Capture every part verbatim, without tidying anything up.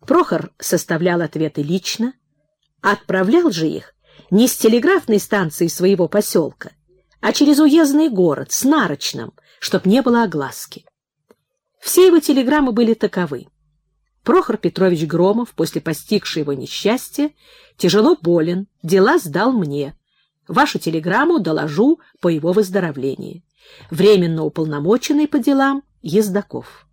Прохор составлял ответы лично, отправлял же их не с телеграфной станции своего поселка, а через уездный город с нарочным, чтоб не было огласки. Все его телеграммы были таковы. Прохор Петрович Громов, после постигшего его несчастья, тяжело болен, дела сдал мне. Вашу телеграмму доложу по его выздоровлении. Временно уполномоченный по делам Ездаков.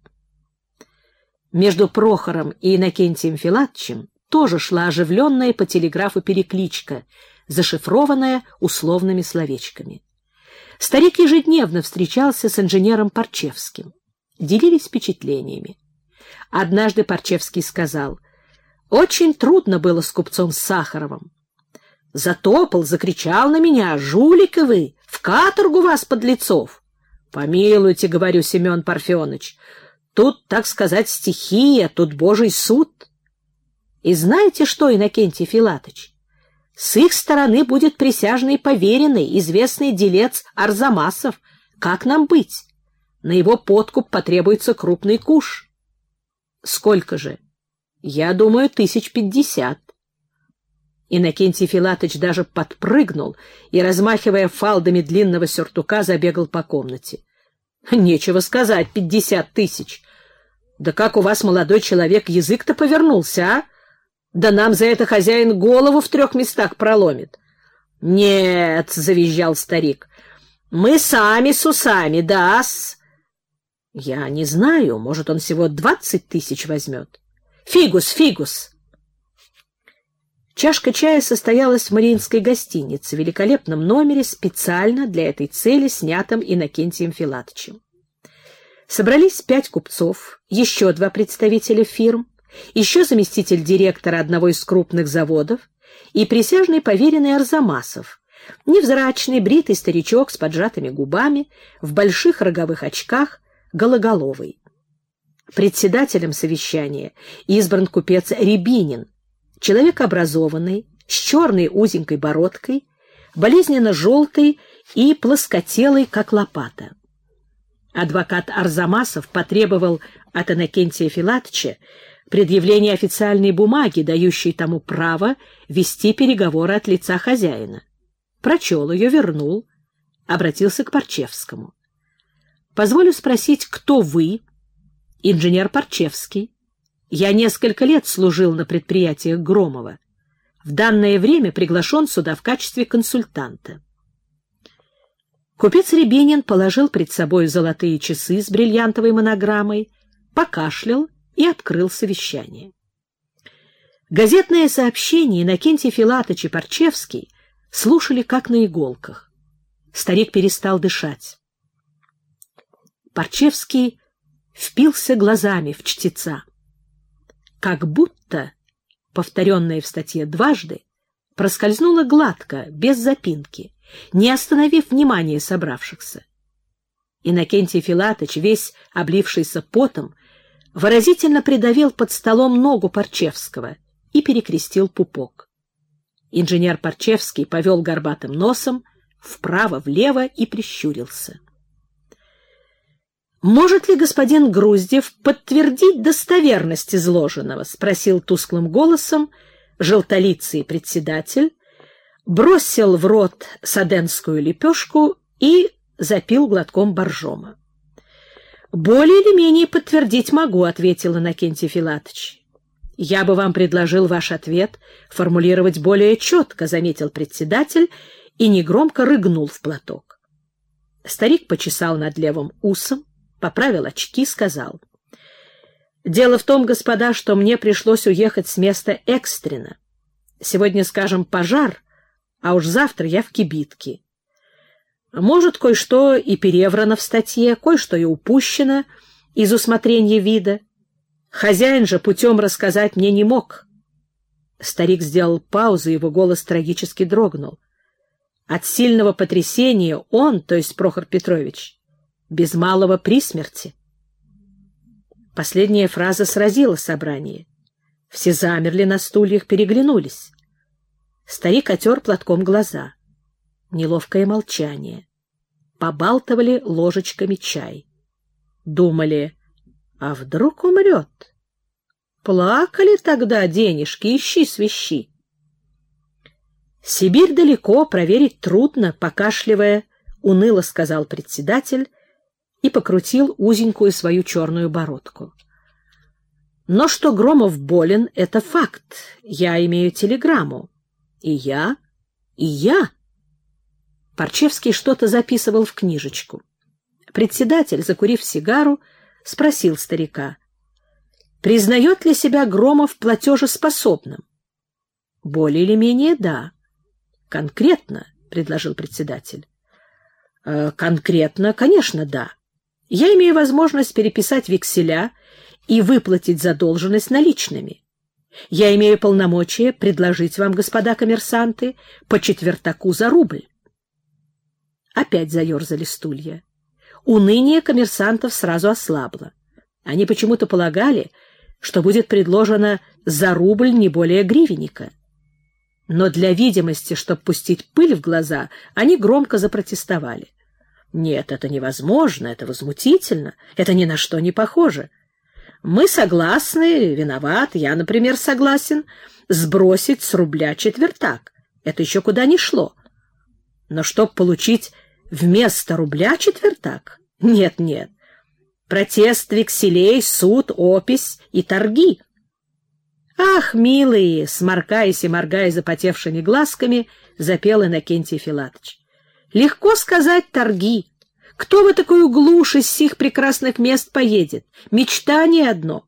Между Прохором и Иннокентием Филатычем тоже шла оживленная по телеграфу перекличка, зашифрованная условными словечками. Старик ежедневно встречался с инженером Парчевским. Делились впечатлениями. Однажды Парчевский сказал: «Очень трудно было с купцом Сахаровым. Затопал, закричал на меня: жулики вы, в каторгу вас, подлецов!» «Помилуйте, — говорю, Семен Парфеныч, — тут, так сказать, стихия, тут Божий суд». И знаете что, Иннокентий Филатыч? С их стороны будет присяжный поверенный, известный делец Арзамасов. Как нам быть? На его подкуп потребуется крупный куш. Сколько же? Я думаю, тысяч пятьдесят. Иннокентий Филатыч даже подпрыгнул и, размахивая фалдами длинного сюртука, забегал по комнате. Нечего сказать, пятьдесят тысяч. Да как у вас, молодой человек, язык-то повернулся, а? Да нам за это хозяин голову в трех местах проломит. — Нет, — завизжал старик, — мы сами с усами, да-с. — Я не знаю, может, он всего двадцать тысяч возьмет. — Фигус, фигус! Чашка чая состоялась в Мариинской гостинице, в великолепном номере, специально для этой цели, снятом Иннокентием Филатычем. Собрались пять купцов, еще два представителя фирм, еще заместитель директора одного из крупных заводов и присяжный поверенный Арзамасов, невзрачный, бритый старичок с поджатыми губами, в больших роговых очках, гологоловый. Председателем совещания избран купец Рябинин, человек образованный, с черной узенькой бородкой, болезненно желтой и плоскотелой, как лопата. Адвокат Арзамасов потребовал от Иннокентия Филатыча предъявление официальной бумаги, дающей тому право вести переговоры от лица хозяина. Прочел ее, вернул, обратился к Парчевскому. «Позволю спросить, кто вы?» «Инженер Парчевский. Я несколько лет служил на предприятиях Громова. В данное время приглашен сюда в качестве консультанта». Купец Рябинин положил пред собой золотые часы с бриллиантовой монограммой, покашлял и открыл совещание. Газетное сообщение Иннокентий Филатыч и Парчевский слушали как на иголках. Старик перестал дышать. Парчевский впился глазами в чтеца. Как будто, повторенное в статье дважды, проскользнуло гладко, без запинки, не остановив внимания собравшихся. Иннокентий Филатыч, весь облившийся потом, выразительно придавил под столом ногу Парчевского и перекрестил пупок. Инженер Парчевский повел горбатым носом вправо-влево и прищурился. «Может ли господин Груздев подтвердить достоверность изложенного?» — спросил тусклым голосом желтолицый председатель, бросил в рот саденскую лепешку и запил глотком боржома. «Более или менее подтвердить могу», — ответил Иннокентий Филатыч. «Я бы вам предложил ваш ответ формулировать более четко», — заметил председатель и негромко рыгнул в платок. Старик почесал над левым усом, поправил очки, сказал: «Дело в том, господа, что мне пришлось уехать с места экстренно. Сегодня, скажем, пожар, а уж завтра я в кибитке. Может, кое-что и переврано в статье, кое-что и упущено из усмотрения вида. Хозяин же путем рассказать мне не мог». Старик сделал паузу, его голос трагически дрогнул. От сильного потрясения он, то есть Прохор Петрович, без малого при смерти. Последняя фраза сразила собрание. Все замерли на стульях, переглянулись. Старик отер платком глаза. Неловкое молчание. Побалтывали ложечками чай. Думали, а вдруг умрет? плакали тогда денежки, ищи свищи. Сибирь далеко, проверить трудно, покашливая, уныло сказал председатель и покрутил узенькую свою черную бородку. Но что Громов болен — это факт. Я имею телеграмму. И я, и я. Парчевский что-то записывал в книжечку. Председатель, закурив сигару, спросил старика: признает ли себя Громов платежеспособным? Более или менее да. Конкретно, предложил председатель. Э, конкретно, конечно, да. Я имею возможность переписать векселя и выплатить задолженность наличными. Я имею полномочия предложить вам, господа коммерсанты, по четвертаку за рубль. Опять заерзали стулья. Уныние коммерсантов сразу ослабло. Они почему-то полагали, что будет предложено за рубль не более гривенника. Но для видимости, чтобы пустить пыль в глаза, они громко запротестовали. Нет, это невозможно, это возмутительно, это ни на что не похоже. Мы согласны, виноват, я, например, согласен сбросить с рубля четвертак. Это еще куда ни шло. Но чтоб получить вместо рубля четвертак? Нет, нет. Протест векселей, суд, опись и торги. Ах, милые, сморкаясь и моргая запотевшими глазками, запел Иннокентий Филатыч. Легко сказать торги. Кто в такую глушь из сих прекрасных мест поедет? Мечтание одно.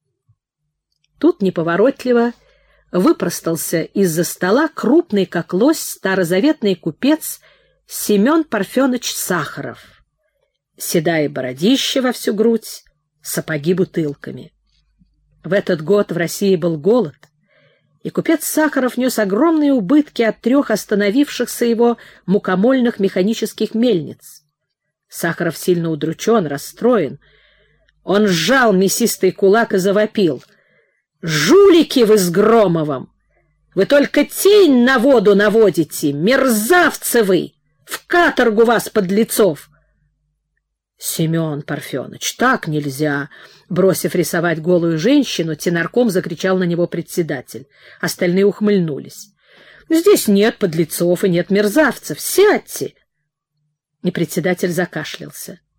Тут неповоротливо выпростался из-за стола крупный, как лось, старозаветный купец Семен Парфенович Сахаров. Седая бородища во всю грудь, сапоги бутылками. В этот год в России был голод, и купец Сахаров нес огромные убытки от трех остановившихся его мукомольных механических мельниц. Сахаров сильно удручен, расстроен. Он сжал мясистый кулак и завопил: «Жулики вы с Громовым! Вы только тень на воду наводите! Мерзавцы вы! В каторгу вас, подлецов!» «Семен Парфенович, так нельзя!» Бросив рисовать голую женщину, тенорком закричал на него председатель. Остальные ухмыльнулись. «Здесь нет подлецов и нет мерзавцев. Сядьте!» И председатель закашлялся.